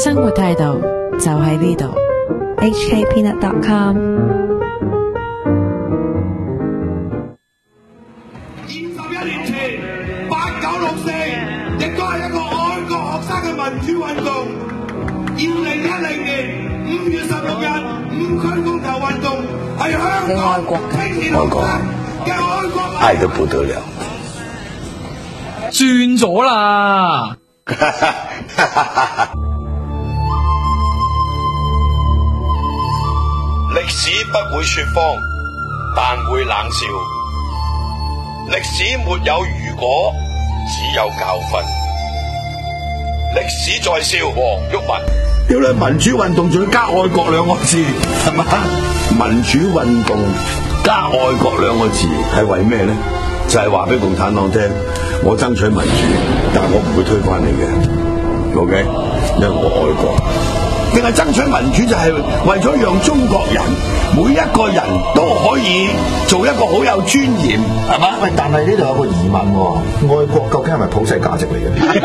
生活態度就喺呢度。 hkpeanut.com 21年前8964亦都係一個愛國學生嘅民主運動。2010年5月16日五區公投運動係香港青年學生嘅愛國， 愛得不得了。 轉咗啦！ 歷史不會說謊，但會冷笑。歷史沒有如果，只有教訓。歷史在笑，黃毓民。 屌你！民主運動仲要加愛國兩個字，係嘛？民主運動加愛國兩個字係為咩咧？就係話俾共產黨聽，我爭取民主，但我唔會推翻你嘅。OK，因為我愛國。定係爭取民主就係為咗讓中國人每一個人都可以做一個好有尊嚴，係嘛？ 喂，但係呢度有個疑問喎，愛國究竟係咪普世價值嚟嘅？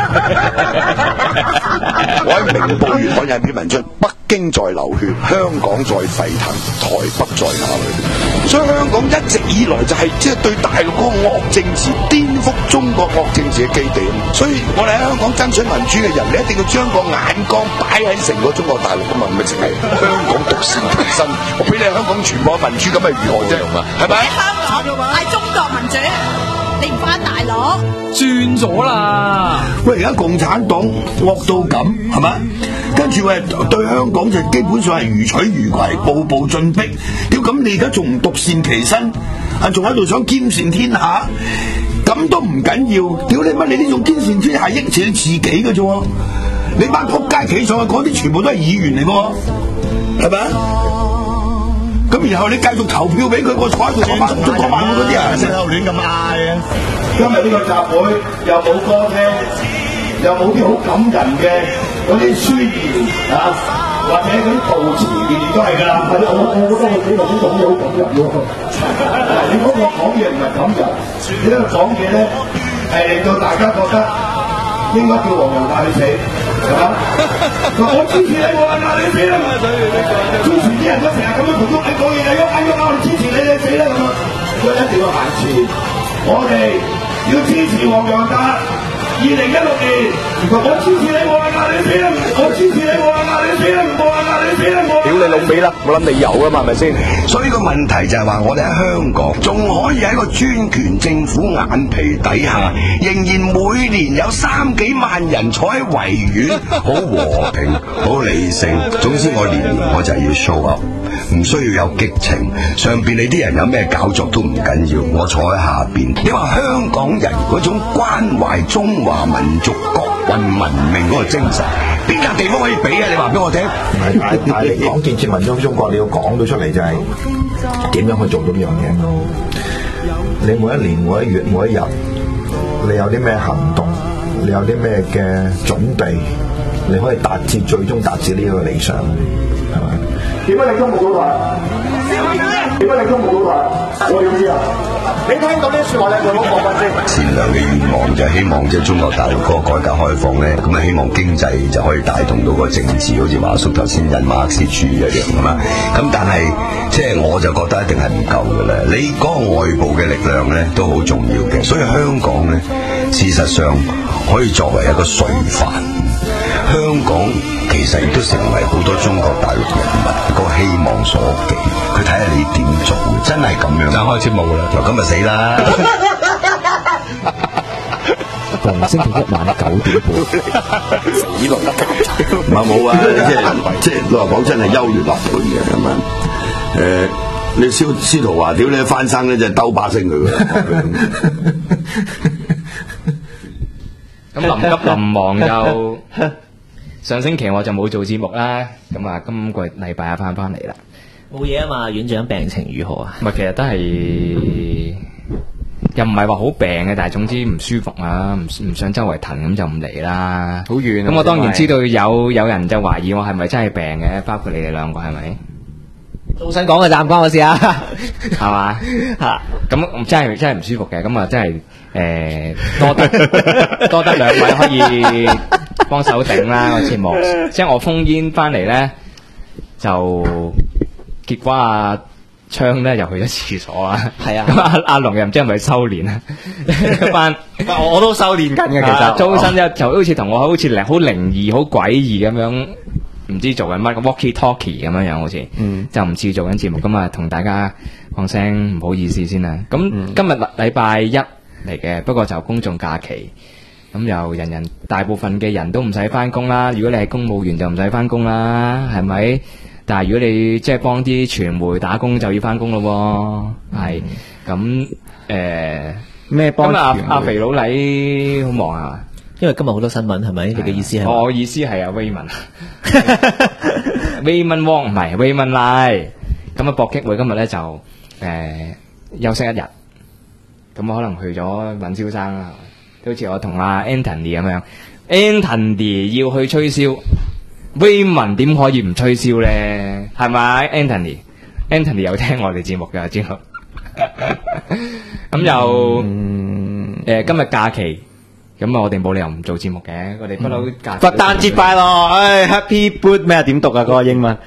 我喺明報月刊有篇文章，北京在流血，香港在沸騰，台北在哪裏？所以香港一直以來就係即係對大陸嗰個惡政治、顛覆中國惡政治嘅基地。所以我哋喺香港爭取民主嘅人，你一定要將個眼光擺喺成個中國大陸㗎嘛，唔係淨係香港獨善其身。我俾你香港全部民主咁係如何啫？係咪？ 香港係中國民主，你唔翻大陸？ 轉咗啦！ 喂，而家共產黨惡到咁，係咪？跟住喂對香港就基本上係如取如攜，步步進逼。屌咁你而家仲唔獨善其身？啊，仲喺度想兼善天下？咁都唔緊要。屌你乜？你呢種兼善天下益住你自己嘅啫。你班仆街企上去嗰啲全部都係議員嚟㗎，係咪？咁然後你繼續投票俾佢，我坐喺度做嗰晚嗰啲人成日亂咁嗌啊！今日呢個集會又冇歌聽，又冇啲好感人嘅嗰啲宣言啊，或者嗰啲悼詞，年年都係㗎啦。係咯，我覺得佢幾個講嘢好感人喎。你嗰個講嘢唔係感人，你呢個講嘢咧係令到大家覺得應該叫黃洋達去死，係嘛？我支持你，我話你死啦！支持啲人都成日咁樣同喐你講嘢，你喐我支持你，你死啦咁啊！所以一定要行前，我哋要支持黃洋達。2016年，我支持你，我話你死啦！我支持你，我話你死啦！我話你死啦！ 屌你老味啦！我諗你有啊嘛，係咪先？所以個問題就係話，我哋喺香港仲可以喺個專權政府眼皮底下，仍然每年有3幾萬人坐喺維園，好和平、好理性。總之我年我就係要 show up， 唔需要有激情。上邊你啲人有咩搞作都唔緊要，我坐喺下邊。你話香港人嗰種關懷中華民族國運文明嗰個精神，邊笪地方可以比啊？你話俾我聽。 但係你講建設民主中國，你要講到出嚟就係點樣去做到呢樣嘢？你每一年、每一月、每一日，你有啲咩行動？你有啲咩嘅準備？你可以最終達至呢個理想，係咪？點解你都冇到台？點解你都冇到台？我要知啊！你聽到呢啲説話，你就好過分先。 善良嘅願望就係希望即係中國大陸嗰個改革開放咧，咁啊希望經濟就可以帶動到個政治，好似華叔頭先引馬克思主義一樣㗎嘛。咁但係即係我就覺得一定係唔夠嘅啦。你嗰個外部嘅力量咧都好重要嘅，所以香港咧事實上可以作為一個垂範。香港其實亦都成為好多中國大陸人民個希望所寄，佢睇下你點做，真係咁樣。就開始冇啦，就咁就死啦！ 逢星期一晚9點半， 死咯！ 唔係冇啊，即係老實講真係優劣立判嘅咁啊！你司徒華屌你翻生咧就兜巴星佢咁臨急臨忙就上星期我就冇做節目啦，咁啊今個禮拜翻嚟啦。 冇嘢啊嘛，院長病情如何啊？ 唔係，其實都係又唔係話好病嘅，但係總之唔舒服啊，唔想周圍騰咁就唔嚟啦。好遠咁我當然知道有人就懷疑我係咪真係病嘅，包括你哋兩個係咪？ 早晨講嘅咋，唔關我事啊， 係嘛嚇？咁真係唔舒服嘅，咁啊真係多得兩位可以幫手頂啦個節目。即係我封煙翻嚟咧，就結果阿昌咧又去咗廁所啊。 係啊， 咁阿龍又唔知係咪修練啊？班我都修練緊嘅，其實周身就好似同我好似好靈異、好詭異咁樣，唔知做緊乜 walkie talkie 咁樣樣，好似就唔似做緊節目咁啊，同大家講聲唔好意思先啦。咁今日禮拜一嚟嘅，不過就公眾假期，咁又大部分嘅人都唔使翻工啦。如果你係公務員就唔使翻工啦，係咪？但係如果你即係幫啲傳媒打工就要翻工咯，係咁咩幫？ 今日阿肥佬黎好忙啊， 因為今日好多新聞係咪？你嘅意思係？ 我意思係阿威文，Raymond Wong 唔係 Raymond Lai。咁啊，搏擊會今日咧就休息一日，咁我可能去咗搵蕭生啦，好似我同阿 Anthony 咁樣 ，Anthony 要去吹簫。Raymond 點可以唔吹簫咧？係咪 Anthony 有聽我哋節目㗎，知道？咁又今日假期，咁啊我哋冇理由唔做節目嘅，我哋不嬲假期。 佛誕節快樂！Happy Boot 咩？點讀啊？嗰個英文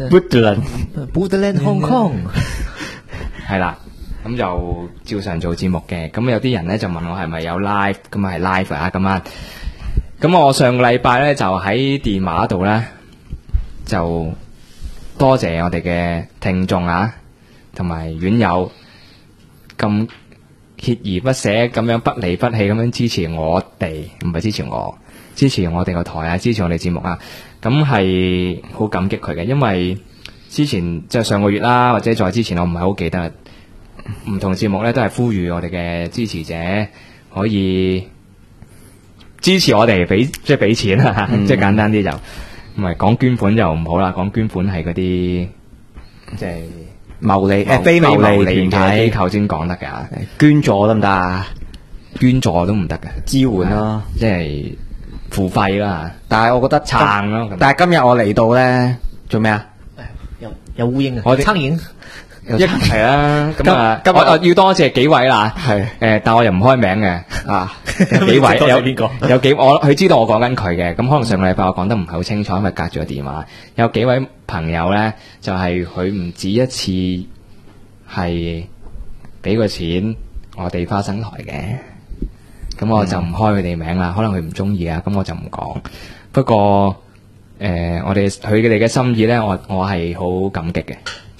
Bootland Hong Kong 係啦，咁就照常做節目嘅。咁有啲人咧就問我係咪有 live， 咁啊係 live 啊咁啊。咁我上個禮拜咧就喺電話度咧就多謝我哋嘅聽眾啊，同埋院友咁鍥而不捨咁樣不離不棄咁樣支持我哋，唔係支持我，支持我哋個台啊，支持我哋節目啊，咁係好感激佢嘅。因為之前即係上個月啦，或者再之前我唔係好記得，唔同節目咧都係呼籲我哋嘅支持者可以支持我哋即係俾錢啦，即係簡單啲就唔係講捐款就唔好啦，講捐款係嗰啲即係牟利非牟利團體機構先講得㗎， 捐助得唔得啊？ 捐助都唔得㗎， 支援咯， 即係付費啦。 但係我覺得撐咯。 但係今日我嚟到咧做咩啊？有烏蠅啊！ 我哋蒼蠅。係啊，咁啊，我要多謝幾位啦，係但我又唔開名嘅啊，有幾位有邊個？有幾佢知道我講緊佢嘅，咁可能上個禮拜我講得唔係好清楚，因為隔住個電話。有幾位朋友咧，就係佢唔止一次係俾個錢我哋花生台嘅，咁我就唔開佢哋名啦，可能佢唔中意啊，咁我就唔講。不過我哋佢哋嘅心意咧，我係好感激嘅。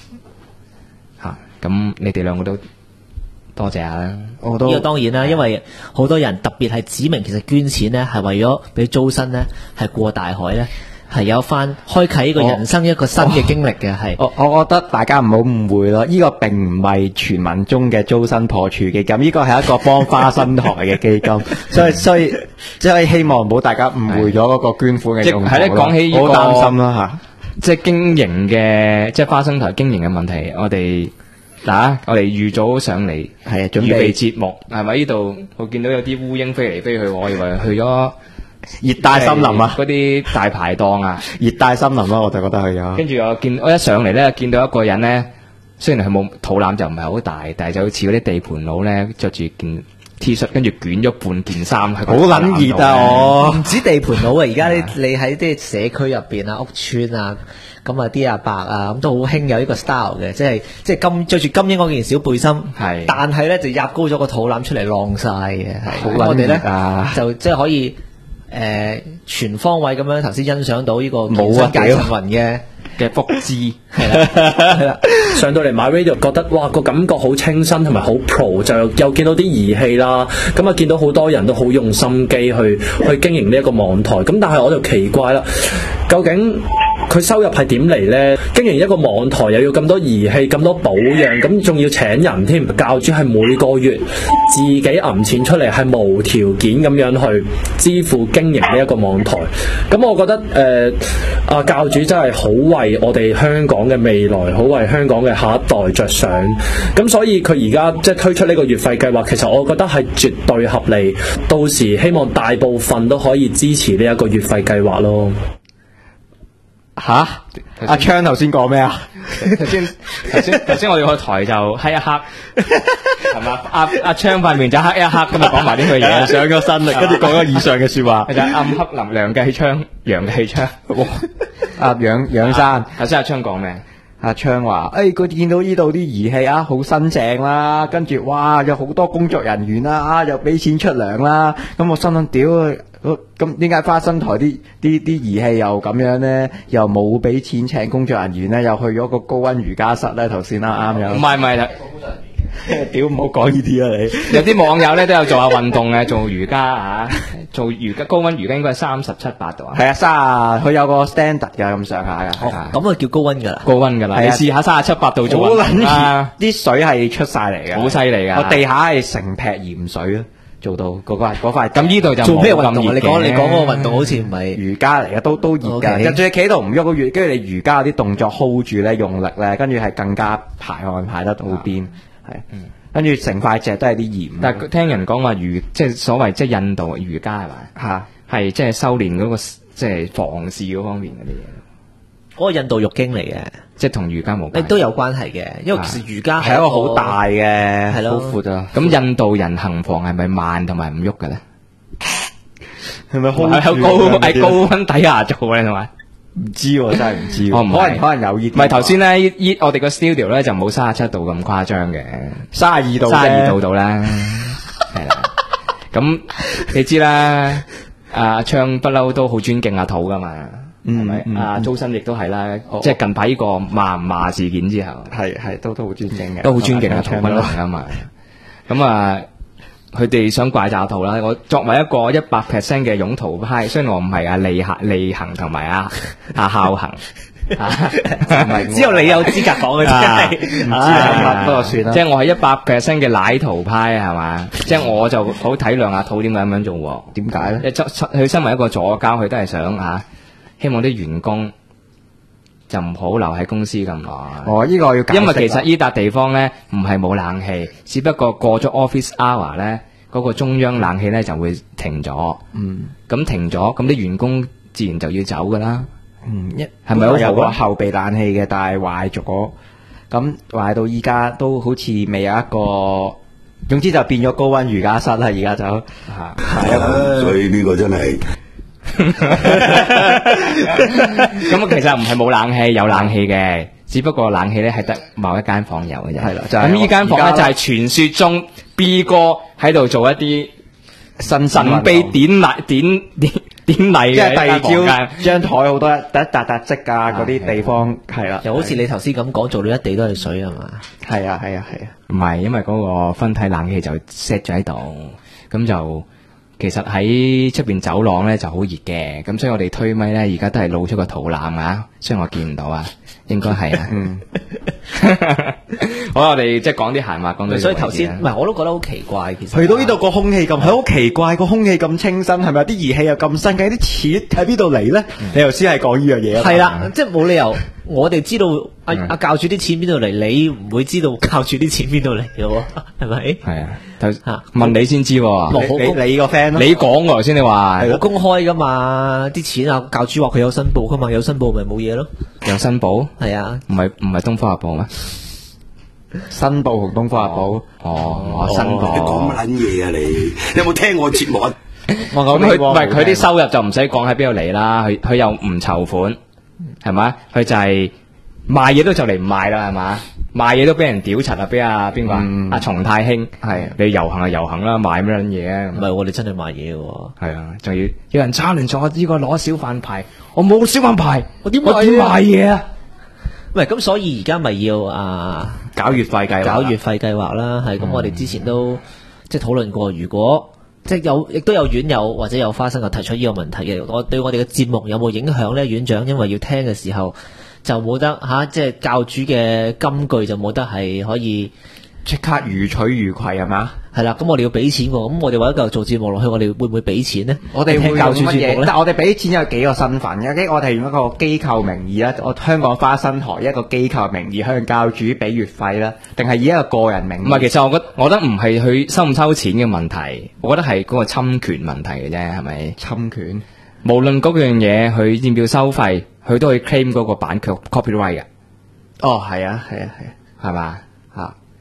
咁你哋兩個都多謝下啦。 呢個當然啦，因為好多人特別係指明，其實捐錢呢係為咗俾租身呢係過大海呢係有翻開啟呢個人生一個新嘅經歷嘅。係我覺得大家唔好誤會咯，呢個並唔係傳聞中嘅租身破處基金，呢個係一個幫花生台嘅基金，所以即係希望唔好大家誤會咗嗰個捐款嘅用途咯。係咧，講起好擔心啦吓， 即係經營嘅，即係花生台經營嘅問題，我哋預早上嚟係準備節目，係咪呢度？我見到有啲烏蠅飛嚟飛去，我以為去咗熱帶森林啊， 嗰啲大排檔啊， 熱帶森林啊，我就覺得去咗。 跟住我一上嚟咧，見到一個人咧，雖然佢冇肚腩就唔係好大，但係就好似嗰啲地盤佬咧，着住件 T 恤，跟住捲咗半件衫，好撚熱啊！我唔止地盤佬啊，而家你喺啲社區入邊啊、屋村啊。咁啊啲阿伯啊，咁都好興有呢個 style 嘅，即係着住金鷹嗰件小背心，係，但係咧就壓高咗個肚腩出嚟晾晒嘅，我哋咧就即係可以全方位咁樣頭先欣賞到呢個健身界陣雲嘅福祉，係啦， 上到嚟買 radio 覺得哇個感覺好清新同埋好 pro， 就又見到啲儀器啦，咁啊見到好多人都好用心機去經營呢一個網台，咁但係我就奇怪啦，究竟佢收入係點嚟呢？經營一個網台又要咁多儀器、咁多保養，咁仲要請人添。教主係每個月自己揞錢出嚟，係無條件咁樣去支付經營呢一個網台。咁我覺得教主真係好為我哋香港嘅未來，好為香港嘅下一代着想。咁所以佢而家即係推出呢個月費計劃，其實我覺得係絕對合理。到時希望大部分都可以支持呢一個月費計劃咯。 吓？阿昌頭先講咩啊？ 頭先我哋個台就係一刻， 係嘛？阿昌塊面就黑一黑，咁就講埋呢句嘢， 上咗身啦，跟住講咗以上嘅說話。 就暗黑林梁繼昌，楊繼昌。 阿楊生， 頭先阿昌講咩？ 阿昌話：，佢見到呢度啲儀器啊，好新淨啦，跟住哇，有好多工作人員啦，又俾錢出糧啦，咁我心諗屌，咁點解花生台啲儀器又咁樣咧？又冇俾錢請工作人員咧，又去咗個高溫瑜伽室咧？頭先啱有。 唔係啦。 屌，唔好講呢啲啊！你有啲網友咧都有做下運動嘅，做瑜伽啊，做瑜伽高溫瑜伽應該係37、8度啊。 係啊，佢有個 standard 噶咁上下噶。 咁啊叫高溫噶啦。 高溫噶啦，你試下37、8度做運動啊！ 啲水係出晒嚟嘅， 好犀利噶。 我地下係成劈鹽水啊！做到嗰塊。 咁呢度就做咩運動啊？你講嗰個運動好似唔係瑜伽嚟嘅，都熱㗎。跟住你企喺度唔喐個月，跟住你瑜伽啲動作 hold 住咧，用力咧，跟住係更加排汗排得好癲。係，跟住成塊石都係啲鹽。 但係聽人講話即係所謂即係印度瑜伽係咪？ 嚇， 係即係修練嗰個即係房事嗰方面嗰啲嘢。 嗰個印度浴經嚟嘅， 即係同瑜伽冇關係。 都有關係嘅，因為其實瑜伽係一個好大嘅， 係咯， 好闊啊。 咁印度人行房係咪慢同埋唔喐嘅咧？ 係咪喺高溫底下做咧？係咪？ 唔知喎，真係唔知。可能有熱。 唔係頭先咧，我哋個 studio 咧就冇37度咁誇張嘅 ，32度 ，32度到啦，係啦。咁你知啦，阿昌不嬲都好尊敬阿土噶嘛，係咪？阿周生亦都係啦，即係近排呢個罵唔罵事件之後， 係都好尊敬嘅， 都好尊敬阿土不嬲噶嘛。咁啊。佢哋想怪責圖啦，我作為一個100% 嘅擁圖派，雖然我唔係利行同埋孝行， 只有你有資格講嘅啫， 唔知乜不過算啦。 即係我係100%嘅奶圖派係嘛，即係我就好體諒阿土點解咁樣做。 點解咧？ 佢身為一個左膠，佢都係想希望啲員工就唔好留喺公司咁耐。 呢個要因為其實呢笪地方咧唔係冇冷氣，只不過過咗 office hour 咧，嗰個中央冷氣咧就會停咗。咁停咗，咁啲員工自然就要走噶啦。 係咪有個後備冷氣嘅，但係壞咗，咁壞到依家都好似未有一個，總之就變咗高溫瑜伽室啦。而家就所以呢個真係。 咁其實唔係冇冷氣，有冷氣嘅，只不過冷氣咧係得某一間房有嘅啫。係啦，咁呢間房咧就係傳說中 B 哥喺度做一啲神秘典禮嘅， 即係第二朝張台好多一笪積啊嗰啲地方係啦， 又好似你頭先咁講，做到一地都係水係嘛？ 係啊， 唔係因為嗰個分體冷氣就 set 咗喺度，咁就。其實喺出邊走廊咧就好熱嘅，咁所以我哋推咪咧而家都係露出個肚腩啊，雖然我見唔到啊，應該係啊。好，我哋即係講啲閒話，講到所以頭先唔係我都覺得好奇怪，其實去到呢度個空氣咁，係好奇怪，個空氣咁清新，係咪啲儀器又咁新嘅？啲錢喺邊度嚟咧？你頭先係講呢樣嘢。 係啦，即係冇理由我哋知道阿教主啲錢邊度嚟，你唔會知道教主啲錢邊度嚟嘅喎，係咪？ 係啊，問你先知喎， 你個 friend 你講頭先你話好公開噶嘛？啲錢啊，教主話佢有申報噶嘛，有申報咪冇嘢咯。 有申報？ 係啊， 唔係東方日報咩？ 申報同東方日報。 我申報。 你講乜撚嘢啊你？你有冇聽我節目啊？ 咁佢唔係佢啲收入就唔使講喺邊度嚟啦，佢又唔籌款，係咪？佢就係賣嘢都就嚟唔賣啦，係嘛？賣嘢都俾人屌柒啊！俾邊個阿松太興係你遊行就遊行啦，賣乜撚嘢啊？ 唔係我哋真係賣嘢喎。 係啊，仲要有人challenge咗我呢個攞小販牌，我冇小販牌，我點賣嘢啊？ 唔係咁，所以而家咪要搞月費計劃啦。係咁，我哋之前都即係討論過，如果即係亦都有院友或者有花生友提出呢個問題嘅，我對我哋嘅節目有冇影響咧？院長因為要聽嘅時候。就冇得即係教主嘅金句就冇得係可以即刻如取如攜係嘛？ 係啦，咁我哋要俾錢喎，咁我哋為咗繼續做節目落去，我哋會唔會俾錢呢？ 我哋會教主節目咧？ 但我哋俾錢有幾個身份嘅，我哋用一個機構名義啦，我香港花生台一個機構名義向教主俾月費啦，定係以一個個人名義？ 唔係，其實我覺得唔係佢收唔收錢嘅問題，我覺得係嗰個侵權問題嘅啫，係咪？ 侵權， 無論嗰樣嘢佢要唔要收費，佢都可以 claim 嗰個版權 copyright 嘅。 哦，係啊， 係嘛？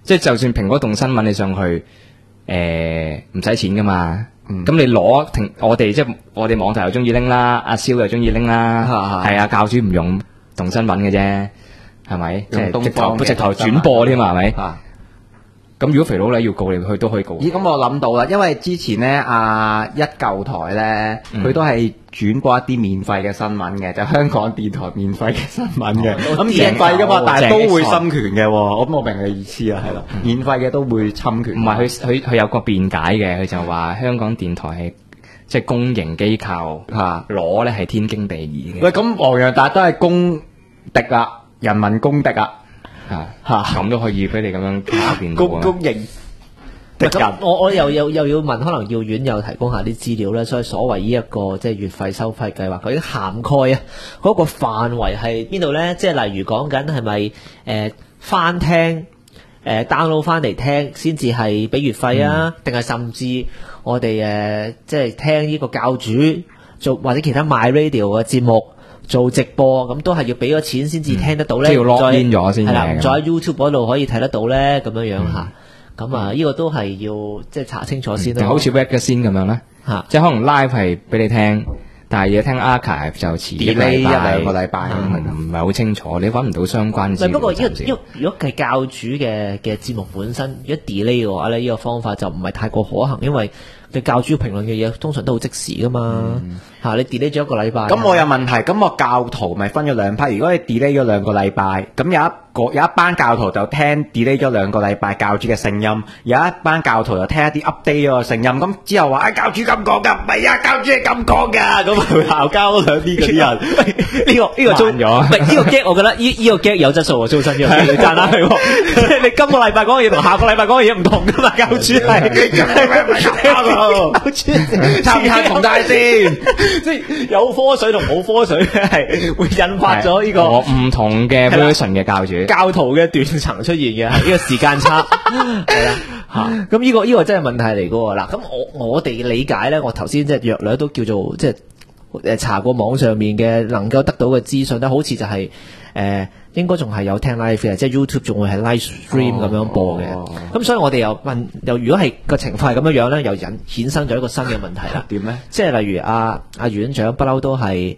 即係就算蘋果動新聞你上去，唔使錢噶嘛。咁你攞我哋即係我哋網台又中意拎啦，阿蕭又中意拎啦，係啊，教主唔用動新聞嘅啫，係咪？即係直頭轉播添嘛，係咪？咁如果肥佬咧要告你，佢都可以告。 咦，咁我諗到啦，因為之前咧一舊台咧，佢都係轉播一啲免費嘅新聞嘅，就香港電台免費嘅新聞嘅。咁免費噶嘛，但係都會侵權嘅。咁我明你意思啦，係啦，免費嘅都會侵權。 唔係佢有個辯解嘅，佢就話香港電台係即係公營機構攞咧係天經地義嘅。 喂，咁黃洋達都係公敵啊，人民公敵啊！ 咁都可以俾你咁樣搞掂到啊！ 公營咁我又要問，可能要院友提供下啲資料咧。所以所謂呢一個即係月費收費計劃，究竟涵蓋啊嗰個範圍係邊度咧？即係例如講緊係咪翻聽download 翻嚟聽先至係俾月費啊？定係甚至我哋即係聽呢個教主做或者其他 MyRadio 嘅節目做直播，咁都係要俾咗錢先至聽得到咧， 即係要 login 咗先係啦，再喺 YouTube 嗰度可以睇得到咧，咁樣樣嚇。咁啊，呢個都係要即係查清楚先咯。 好似 Web 先咁樣咧，即係可能 live 係俾你聽，但係要聽 archive 就遲一兩個禮拜，唔係好清楚，你揾唔到相關資料。 不過如果係教主嘅節目本身，如果 delay 嘅話咧，呢個方法就唔係太過可行，因為你教主評論嘅嘢通常都好即時噶嘛。你 delay 咗一個禮拜， 咁我有問題，咁我教徒咪分咗兩批。如果你 delay 咗2個禮拜，咁有一班教徒就聽 delay 咗2個禮拜教主嘅聲音，有一班教徒就聽一啲 update 咗嘅聲音。咁之後話教主咁講噶，唔係啊，教主係咁講噶，咁佢鬧交兩邊嗰啲人。呢個中咗，唔係呢個 get， 我覺得呢個 get 有質素喎，租身嘅，你讚下佢。即係你今個禮拜講嘅嘢同下個禮拜講嘅嘢唔同噶嘛，教主係。教主參差同大先。即係有科水同冇科水係會引發咗呢個唔同嘅 version 嘅教徒嘅斷層出現嘅，係呢個時間差係啦嚇。咁呢個真係問題嚟噶喎。嗱，咁我哋理解咧，我頭先即係約略都叫做即係查過網上面嘅能夠得到嘅資訊咧，好似就係應該仲係有聽 live 嘅，即係 YouTube 仲會係 live stream 咁樣播嘅。咁所以我哋又如果係個情況係咁樣樣咧，又衍生咗一個新嘅問題啦。 點咧？ 即係例如阿院長不嬲都係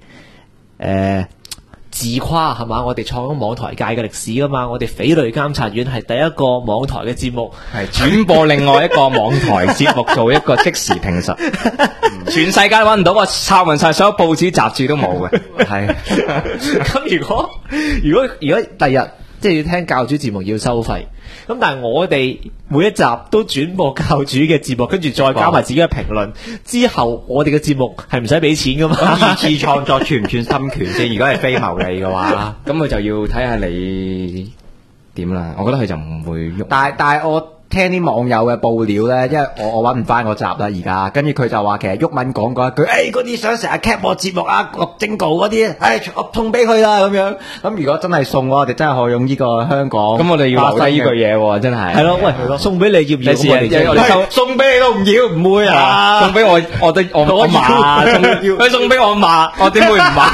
自誇係嘛？我哋創咗網台界嘅歷史噶嘛？我哋匪類監察院係第一個網台嘅節目， 係轉播另外一個網台節目做一個即時評述，全世界揾唔到，我抄勻晒所有報紙雜誌都冇嘅。 係咁，如果第日即係要聽教主節目要收費，咁但係我哋每一集都轉播教主嘅節目，跟住再加埋自己嘅評論，之後我哋嘅節目係唔使俾錢噶嘛？ 二次創作算唔算侵權先？如果係非牟利嘅話， 咁佢就要睇下你點啦。我覺得佢就唔會喐。 但係我聽啲網友嘅報料咧，因為我揾唔翻個集啦而家，跟住佢就話其實毓民講過一句，嗰啲想成日 cap 我節目啊，錄精稿嗰啲，我送俾佢啦咁樣。咁如果真係送我哋真係可以用呢個香港。 咁我哋要留低呢句嘢喎，真係。 係咯，喂，送俾你要唔要？ 我哋送俾你都唔要，唔會啊！ 送俾我嫲，佢送俾我嫲，我點會唔買？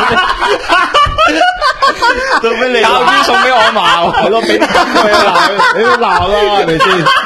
送俾你， 教主送俾我嫲， 係咯，俾佢鬧，你都鬧啦，係咪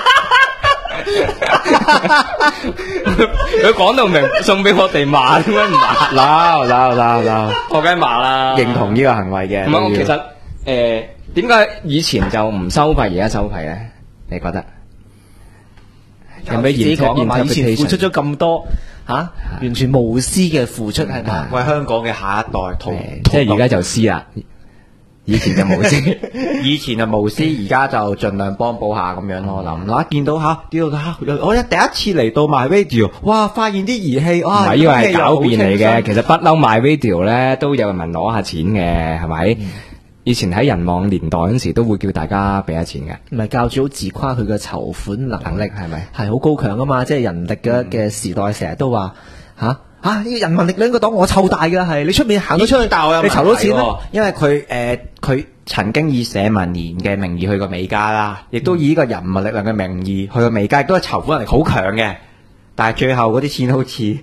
先？ 佢講到明，送俾我哋嫲，點解唔嫲？ 鬧， 我梗係嫲啦， 認同呢個行為嘅。 唔係，我其實點解以前就唔收費，而家收費咧？你覺得？ 有咩言講啊嘛？以前付出咗咁多完全無私嘅付出係咪？ 為香港嘅下一代即係而家就私啦。以前就無私， 以前就無私，而家就盡量幫補下咁樣咯。嗱，見到我第一次嚟到 MyRadio， 哇！發現啲儀器，哇！ 唔係呢個係狡辯嚟嘅，其實不嬲 MyRadio 咧都有人問攞下錢嘅，係咪？以前喺人網年代嗰時都會叫大家俾下錢嘅。 唔係教主好自誇佢嘅籌款能力係咪？係好高強啊嘛！即係人力嘅時代，成日都話呢個人民力量個黨我湊大㗎係，你出面行到出去，你籌到錢咧？ 因為佢曾經以社民連嘅名義去過美加啦，亦都以呢個人民力量嘅名義去過美加，亦都係籌款能力好強嘅。但係最後嗰啲錢好似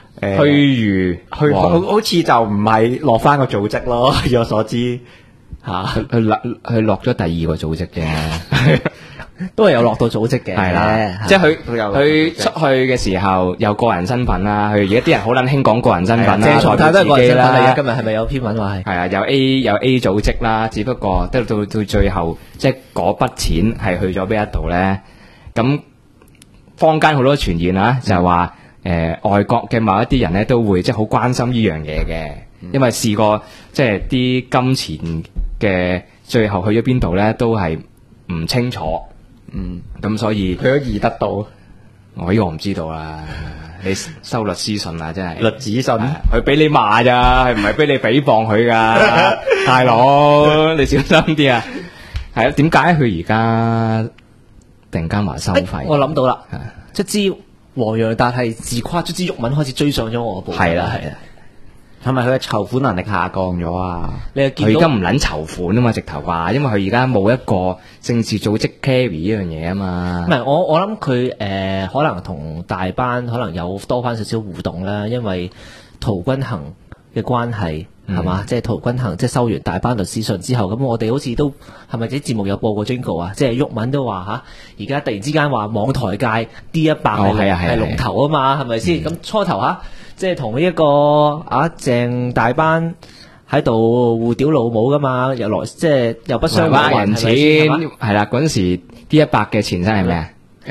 好似就唔係落翻個組織咯。以我所知佢落咗第二個組織嘅。 都係有落到組織嘅， 係啦，即係佢出去嘅時候有個人身份啦，佢而家啲人好撚興講個人身份啦， 鄭松泰都係個人身份嚟嘅。今日係咪有篇文話係？ 係啊，有 A 組織啦，只不過到最後，即係嗰筆錢係去咗邊一度咧？咁坊間好多傳言啦，就係話外國嘅某一啲人咧都會即係好關心呢樣嘢嘅，因為試過即係啲金錢嘅最後去咗邊度咧，都係唔清楚。咁所以去咗義德道， 我呢個唔知道啦。你收律師信啊，真係律子信， 佢俾你罵咋，係唔係俾你誹謗佢噶？大佬，你小心啲啊！係啊，點解佢而家突然間話收費？ 我諗到啦，即知黃洋達係自誇，即知毓民開始追上咗我部。 係啦， 係咪佢嘅籌款能力下降咗啊？ 你又見到佢而家唔撚籌款啊嘛，直頭話，因為佢而家冇一個政治組織 carry 呢樣嘢啊嘛。 唔係，我諗佢可能同大班可能有多翻少少互動啦，因為陶君行嘅關係係嘛，即係陶君行即係收完大班律師信之後，咁我哋好似都係咪啲節目有播過 Jingle 啊？即係毓民都話嚇，而家突然之間話網台界 D100係龍頭啊嘛，係咪先？咁初頭即係同呢一個鄭大班喺度互屌老母噶嘛，又來即係又不相還人錢，係啦。嗰陣時 D100嘅前身係咩啊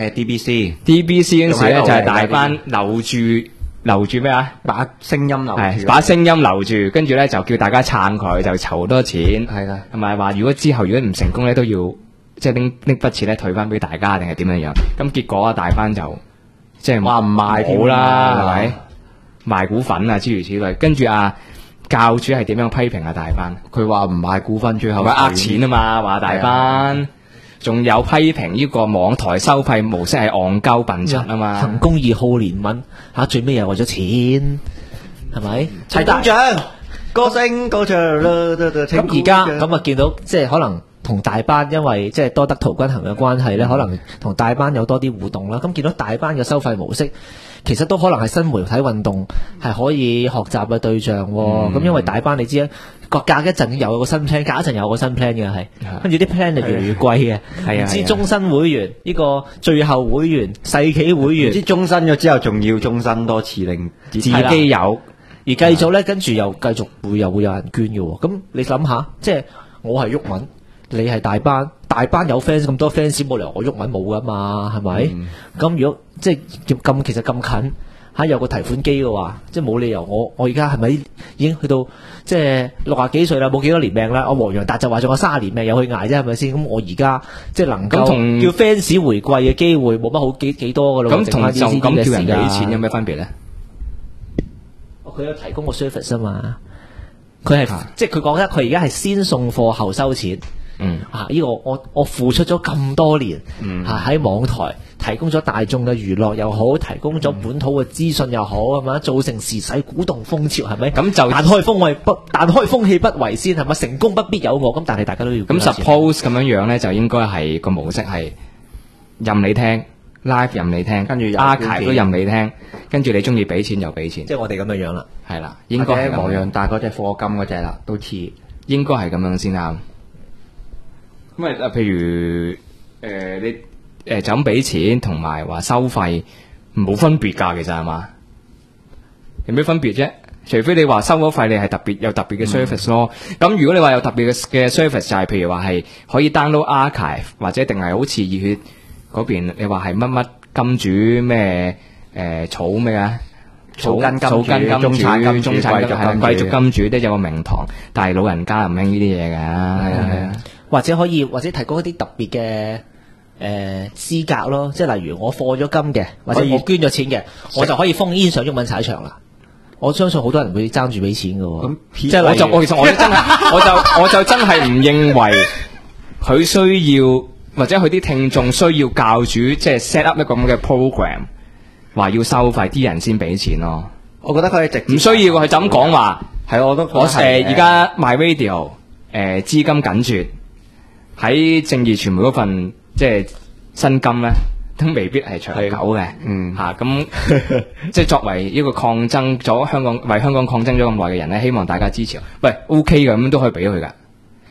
？DBC 嗰陣時咧就係大班留住咩啊？ 把聲音留住， 把聲音留住，跟住咧就叫大家撐佢，就籌多錢， 係啦， 同埋話如果之後如果唔成功咧，都要即係拎筆錢咧退翻俾大家，定係點樣樣？咁結果大班就即係話唔賣好啦，係咪？賣股份啊，諸如此類。跟住教主係點樣批評大班？ 佢話唔賣股份，最後佢呃錢啊嘛，話大班。仲有批評呢個網台收費模式係戇鳩笨柒啊嘛， 行公義好憐憫最尾又為咗錢，係咪？ 齊鼓掌，歌聲高唱啦！ 咁而家咁見到即係可能同大班，因為即係多得陶君行嘅關係咧，可能同大班有多啲互動啦。咁見到大班嘅收費模式，其實都可能係新媒體運動係可以學習嘅對象。咁因為大班你知啊。隔一陣有個新 plan，隔一陣有個新 plan 嘅係，跟住啲 plan 就越嚟越貴嘅，唔知終身會員呢個最後會員、世企會員， 唔知終身咗之後仲要終身多次令自己有， 而繼續咧跟住又繼續會有人捐嘅。咁你諗下，即係我係毓民，你係大班，大班有 fans 咁多 fans，冇理由我毓民冇噶嘛，係咪？咁如果即係其實咁近。有個提款機嘅話，即係冇理由我而家係咪已經去到即係60幾歲啦，冇幾多年命啦？我黃洋達就話仲有30年命有去捱啫，係咪先？咁我而家即係能夠叫 fans 回歸嘅機會冇乜好幾多嘅咯。 咁同就咁叫人俾錢有咩分別咧？ 佢有提供個 service 啊嘛，佢係即係佢講得佢而家係先送貨後收錢。呢個我付出咗咁多年，喺網台提供咗大眾嘅娛樂又好，提供咗本土嘅資訊又好，係咪？造成時勢，鼓動風潮，係咪？咁就但開風氣不為先，係咪？成功不必有我，咁但係大家都要。 咁 suppose 咁樣咧，就應該係個模式係任你聽 live 任你聽，跟住 archive 都任你聽，跟住你中意俾錢就俾錢， 即係我哋咁嘅樣啦。 係啦，應該係黃洋達嗰隻課金嗰隻啦，都似應該係咁樣先啱。咁譬如你就咁俾錢同埋話收費冇分別㗎，其實係嘛？有咩分別啫？除非你話收咗費，你係有特別嘅 service 咯。咁如果你話有特別嘅 service，就係譬如話係可以 download archive，或者定係好似熱血嗰邊，你話係乜乜金主咩草咩啊？草根金主、中產金主、貴族金主都有個名堂，但係老人家唔興呢啲嘢㗎。係啊。 或者提供一啲特別嘅資格咯，即係例如我課咗金嘅，或者我捐咗錢嘅，我就可以封煙上毓民踩場啦。我相信好多人會爭住俾錢㗎喎。 即係我就真係唔認為佢需要，或者佢啲聽眾需要教主即係 set up 一個咁嘅 program， 話要收費啲人先俾錢咯。 我覺得佢係直接唔需要，佢就咁講話。 係我都而家 MyRadio 資金緊絀。喺正義傳媒嗰份即係薪金咧，都未必係長久嘅。咁即係作為一個抗爭咗香港為香港抗爭咗咁耐嘅人咧，希望大家支持。喂 ，OK 嘅咁都可以俾佢噶。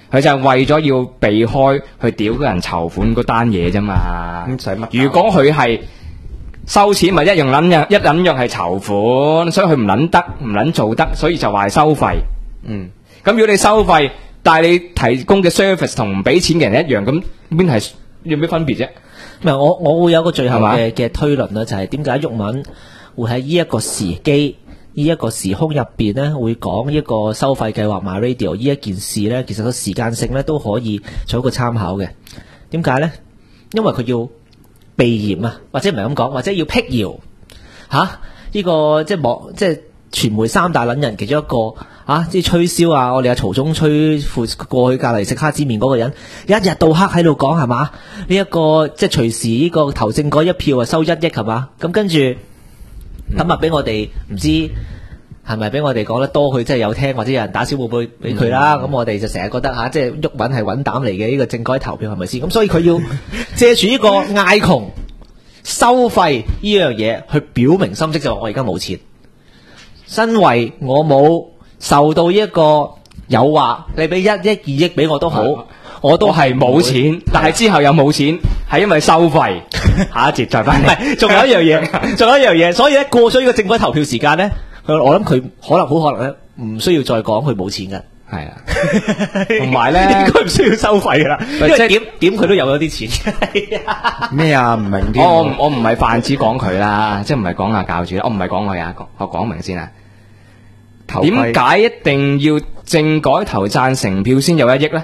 佢就係為咗要避開去屌嗰人籌款嗰單嘢啫嘛。 使乜？ 如果佢係收錢，咪一樣係籌款，所以佢唔撚做得，所以就話係收費。咁如果你收費，但係你提供嘅 service 同唔俾錢嘅人一樣，咁邊係有咩分別啫？ 唔係我會有個最後嘅推論啦，就係點解毓民會喺呢一個時機、呢一個時空入邊咧，會講一個收費計劃 MyRadio 呢一件事咧，其實個時間性咧都可以做一個參考嘅。點解咧？因為佢要避嫌啊，或者唔係咁講，或者要辟謠呢個即係傳媒三大撚人其中一個即係吹簫啊！我哋阿曹總吹過去隔離食蝦子麵嗰個人，一日到黑喺度講係嘛？呢一個即係隨時呢個投政改一票啊收1億係嘛？咁跟住咁俾我哋唔知係咪俾我哋講得多，佢真係有聽或者有人打小報俾佢啦。咁我哋就成日覺得即係毓民係穩膽嚟嘅呢個政改投票係咪先？咁所以佢要借住呢個嗌窮收費呢樣嘢去表明心跡，就話我而家冇錢。身為我冇受到一個誘惑，你俾1億2億俾我都好，我都係冇錢，但係之後又冇錢，係因為收費。下一節再翻嚟。仲有一樣嘢，所以咧過咗呢個政改投票時間咧，我諗佢好可能咧唔需要再講佢冇錢㗎。係啊，同埋咧應該唔需要收費㗎啦，因為點佢都有咗啲錢。 咩啊？唔明添。 我唔係泛指講佢啦，即係唔係講教主啦，我唔係講佢啊，我講明先啊。點解一定要政改投贊成票先有1億咧？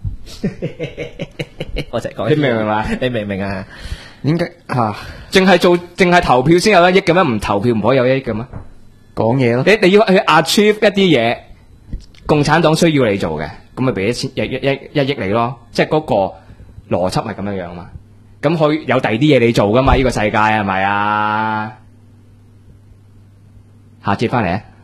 我就講你明唔明啊？你明唔明啊？ 點解淨係投票先有1億嘅咩？唔投票唔可以有1億嘅咩？ 講嘢咯。 你要去 achieve 一啲嘢，共產黨需要你做嘅，咁咪俾1億你咯。即係嗰個邏輯係咁樣嘛。咁佢有第二啲嘢你做噶嘛？呢個世界係咪啊？下節翻嚟啊！